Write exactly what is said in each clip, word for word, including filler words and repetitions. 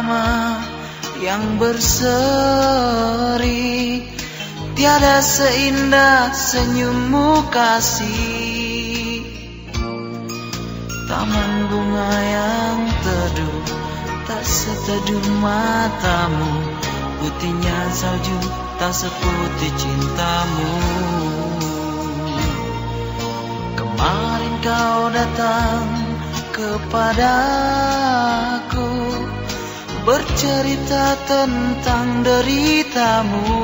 irama yang berseri, tiada seindah senyummu kasih. Taman bunga yang teduh, tak seteduh matamu, putihnya salju tak seputih cintamu. Kemarin kau datang kepadaku, bercerita tentang deritamu,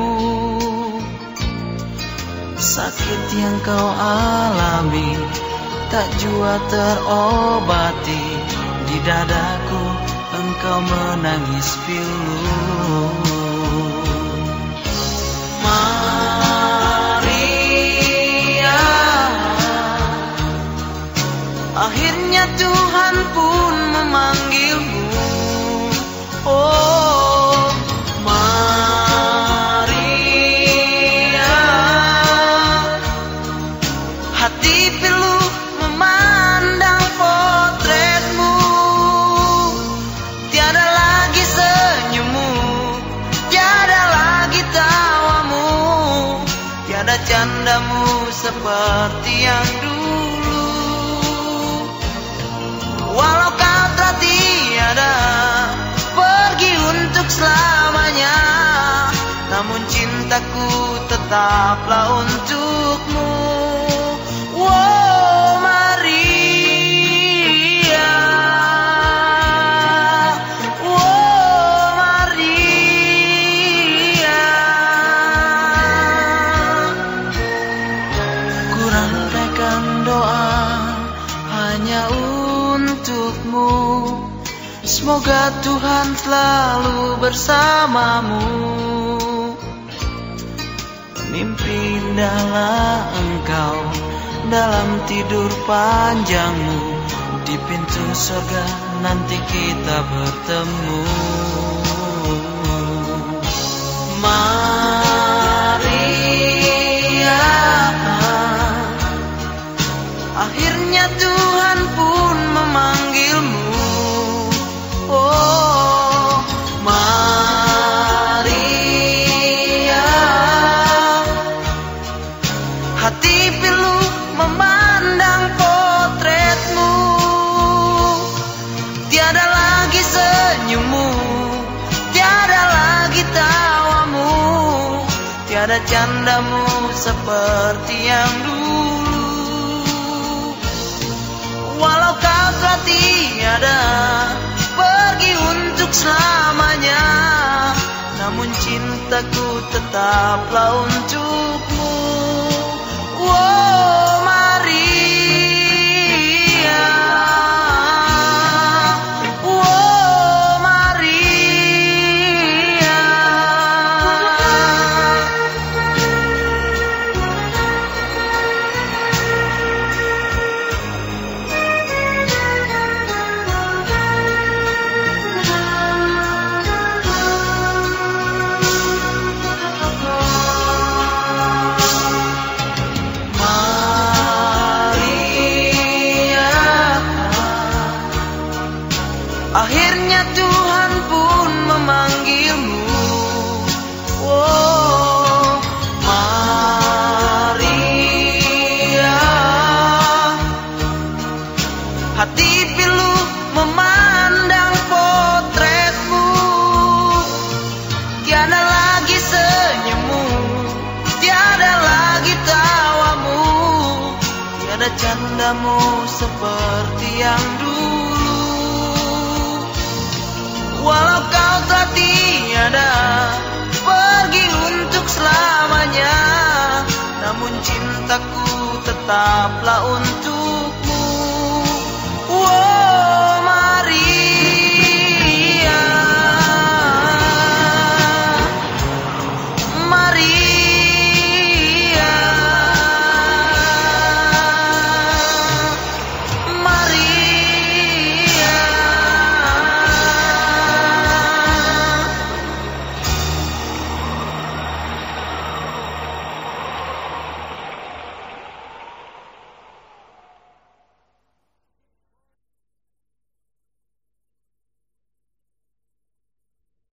sakit yang kau alami tak jua terobati. Di dadaku engkau menangis pilu. Maria, akhirnya Tuhan pun memanggilmu. Oh Maria, hati pilu memandang potretmu. Tiada lagi senyummu, tiada lagi tawamu, tiada candamu seperti yang dulu. Walau kau telah tiada pergi untuk selamanya, namun cintaku tetaplah untukmu. Wow Maria, wow Maria, ku rantaikan doa hanya untukmu. Semoga Tuhan selalu bersamamu. Mimpi indahlah engkau dalam tidur panjangmu, di pintu surga nanti kita bertemu. Maria, akhirnya Tuhan pun memanggilmu. Oh Maria, hati pilu memandang potretmu. Tiada lagi senyummu, tiada lagi tawamu, tiada candamu seperti yang dulu. Walau kau telah tiada pergi untuk selamanya, namun cintaku tetaplah untukmu. Wow Maria, wow Maria. Akhirnya Tuhan pun memanggilmu. Oh Maria, hati pilu memandang potretmu. Tiada lagi senyummu, tiada lagi tawamu, tiada candamu seperti yang dulu. Walau kau telah tiada pergi untuk selamanya, namun cintaku tetaplah untuk